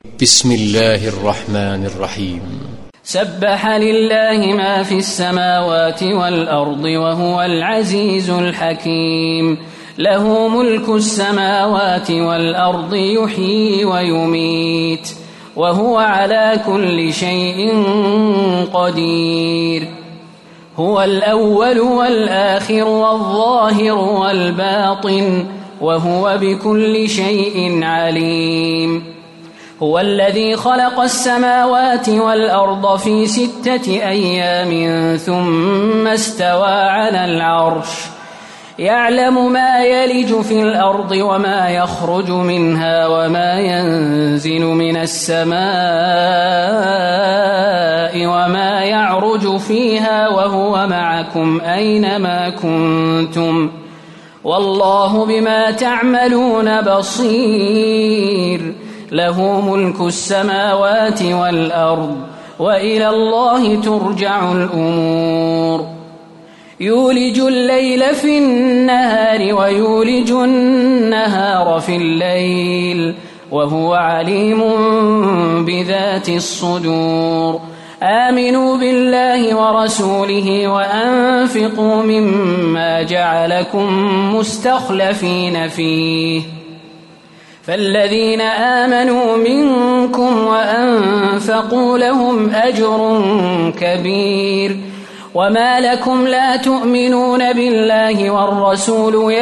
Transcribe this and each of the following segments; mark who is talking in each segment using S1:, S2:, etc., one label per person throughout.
S1: بسم الله الرحمن الرحيم.
S2: سبح لله ما في السماوات والأرض وهو العزيز الحكيم. له ملك السماوات والأرض يحيي ويميت وهو على كل شيء قدير. هو الأول والآخر والظاهر والباطن وهو بكل شيء عليم. هو الذي خلق السماوات والأرض في 6 أيام ثم استوى على العرش يعلم ما يلج في الأرض وما يخرج منها وما ينزل من السماء وما يعرج فيها وهو معكم أينما كنتم والله بما تعملون بصير. له ملك السماوات والأرض وإلى الله ترجع الأمور. يولج الليل في النهار ويولج النهار في الليل وهو عليم بذات الصدور. آمنوا بالله ورسوله وأنفقوا مما جعلكم مستخلفين فيه فالذين آمنوا منكم وأنفقوا لهم أجر كبير. وما لكم لا تؤمنون بالله والرسول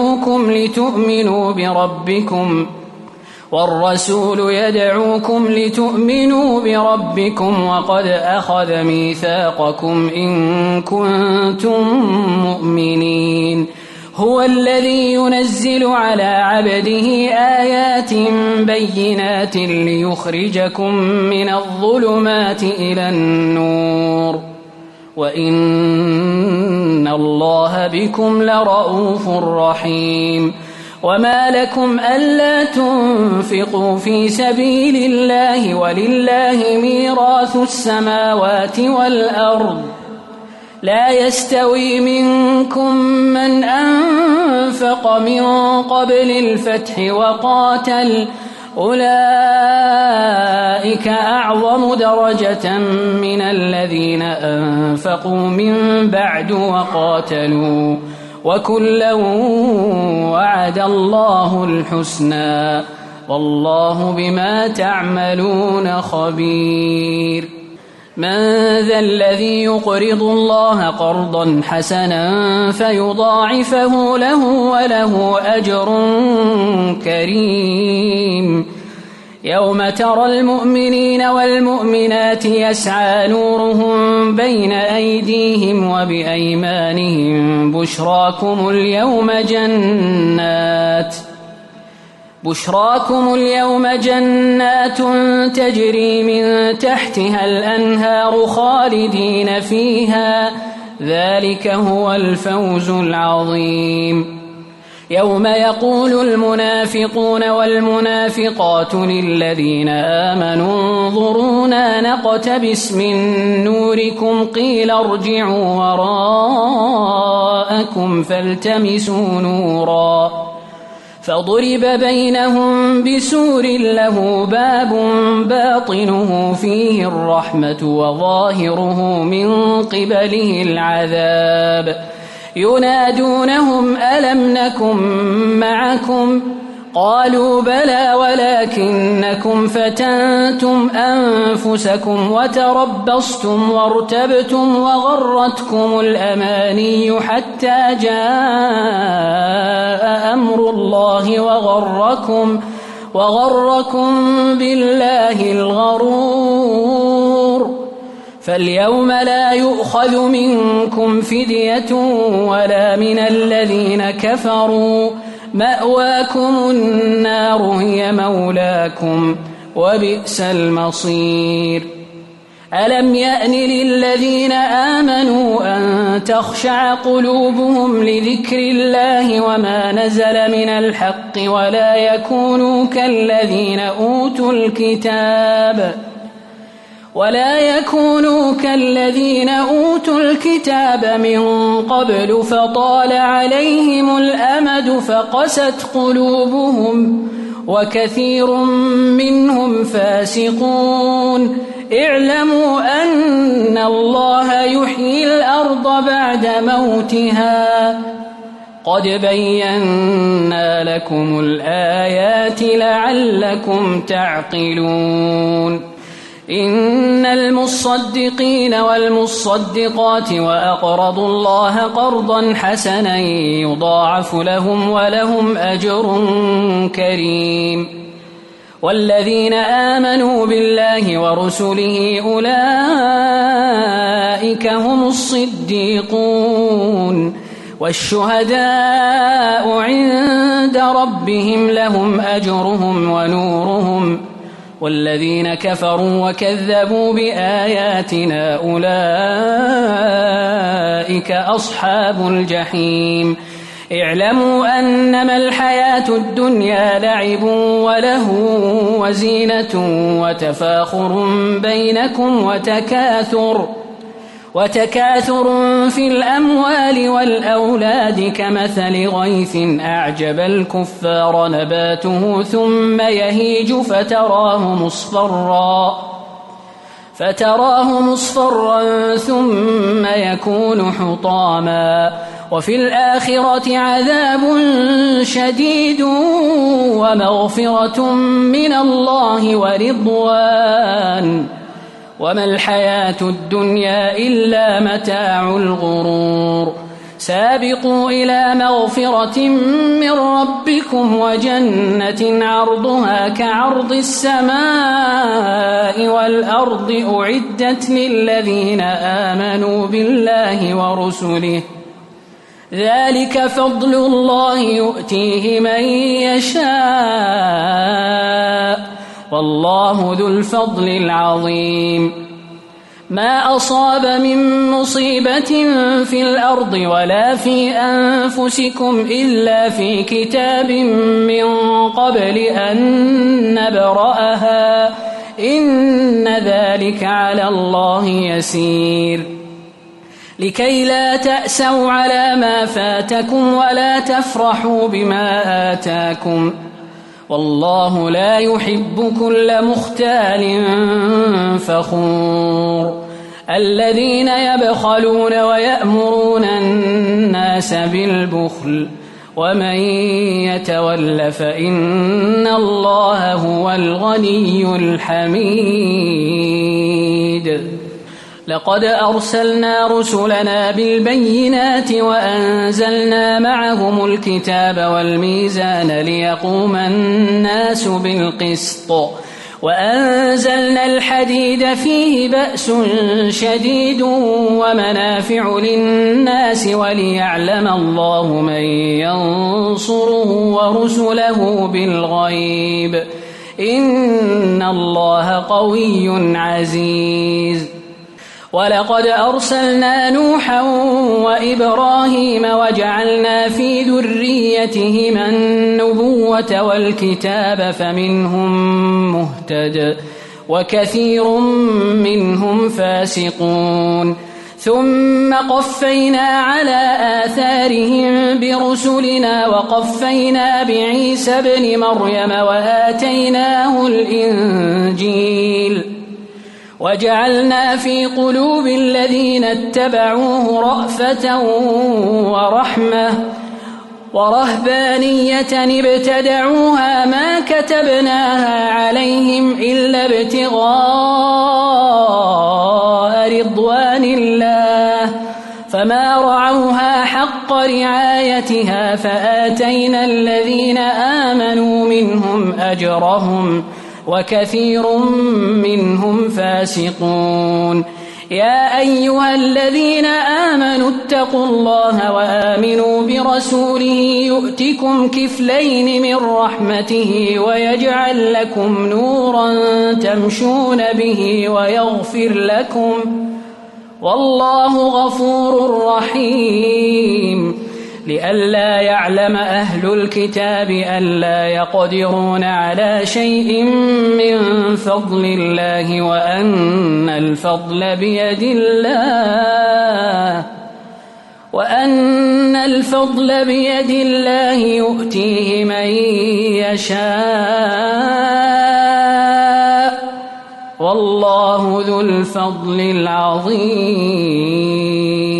S2: يدعوكم لتؤمنوا بربكم وقد أخذ ميثاقكم إن كنتم مؤمنين. هو الذي ينزل على عبده آيات بينات ليخرجكم من الظلمات إلى النور وإن الله بكم لرؤوف رحيم. وما لكم ألا تنفقوا في سبيل الله ولله ميراث السماوات والأرض لا يستوي منكم من أنفق من قبل الفتح وقاتل أولئك أعظم درجة من الذين أنفقوا من بعد وقاتلوا وكلا وعد الله الحسنى والله بما تعملون خبير. من ذا الذي يقرض الله قرضا حسنا فيضاعفه له وله أجر كريم. يوم ترى المؤمنين والمؤمنات يسعى نورهم بين أيديهم وبأيمانهم بشراكم اليوم جنات تجري من تحتها الأنهار خالدين فيها ذلك هو الفوز العظيم. يوم يقول المنافقون والمنافقات للذين آمنوا انظرونا نقتبس من نوركم قيل ارجعوا وراءكم فالتمسوا نورا فضرب بينهم بسور له باب باطنه فيه الرحمة وظاهره من قبله العذاب. ينادونهم ألم نكن معكم قالوا بلى ولكنكم فتنتم أنفسكم وتربصتم وارتبتم وغرتكم الأماني حتى جاء أمر الله وغركم بالله الغرور. فاليوم لا يؤخذ منكم فدية ولا من الذين كفروا مأواكم النار هي مولاكم وبئس المصير. ألم يأن للذين آمنوا أن تخشع قلوبهم لذكر الله وما نزل من الحق ولا يكونوا كالذين أوتوا الكتاب من قبل فطال عليهم الأمد فقست قلوبهم وكثير منهم فاسقون اعلموا أن الله يحيي الأرض بعد موتها قد بينا لكم الآيات لعلكم تعقلون إن المصدقين والمصدقات وأقرضوا الله قرضا حسنا يضاعف لهم ولهم أجر كريم والذين آمنوا بالله ورسله أولئك هم الصديقون والشهداء عند ربهم لهم أجرهم ونورهم والذين كفروا وكذبوا بآياتنا أولئك أصحاب الجحيم اعلموا أنما الحياة الدنيا لعب وله وزينة وتفاخر بينكم وتكاثر في الأموال والأولاد كمثل غيث أعجب الكفار نباته ثم يهيج فتراه مصفرا ثم يكون حطاما وفي الآخرة عذاب شديد ومغفرة من الله ورضوان وما الحياة الدنيا إلا متاع الغرور سابقوا إلى مغفرة من ربكم وجنة عرضها كعرض السماء والأرض أعدت للذين آمنوا بالله ورسله ذلك فضل الله يؤتيه من يشاء والله ذو الفضل العظيم ما أصاب من مصيبة في الأرض ولا في أنفسكم إلا في كتاب من قبل أن نبرأها إن ذلك على الله يسير لكي لا تأسوا على ما فاتكم ولا تفرحوا بما آتاكم والله لا يحب كل مختال فخور الذين يبخلون ويأمرون الناس بالبخل ومن يتول فإن الله هو الغني الحميد لقد أرسلنا رسلنا بالبينات وأنزلنا معهم الكتاب والميزان ليقوم الناس بالقسط وأنزلنا الحديد فيه بأس شديد ومنافع للناس وليعلم الله من ينصره ورسله بالغيب إن الله قوي عزيز ولقد أرسلنا نوحا وإبراهيم وجعلنا في ذريتهما النبوة والكتاب فمنهم مهتد وكثير منهم فاسقون ثم قفينا على آثارهم برسلنا وقفينا بعيسى ابن مريم وآتيناه الإنجيل وجعلنا في قلوب الذين اتبعوه رأفة ورحمة ورهبانية ابتدعوها ما كتبناها عليهم إلا ابتغاء رضوان الله فما رعوها حق رعايتها فآتينا الذين آمنوا منهم أجرهم وكثير منهم فاسقون يا أيها الذين آمنوا اتقوا الله وآمنوا برسوله يؤتكم كفلين من رحمته ويجعل لكم نورا تمشون به ويغفر لكم والله غفور رحيم لئلا يعلم أهل الكتاب ألا يقدرون على شيء من فضل الله وأن الفضل بيد الله وأن الفضل بيد الله يؤتيه من يشاء والله ذو الفضل العظيم.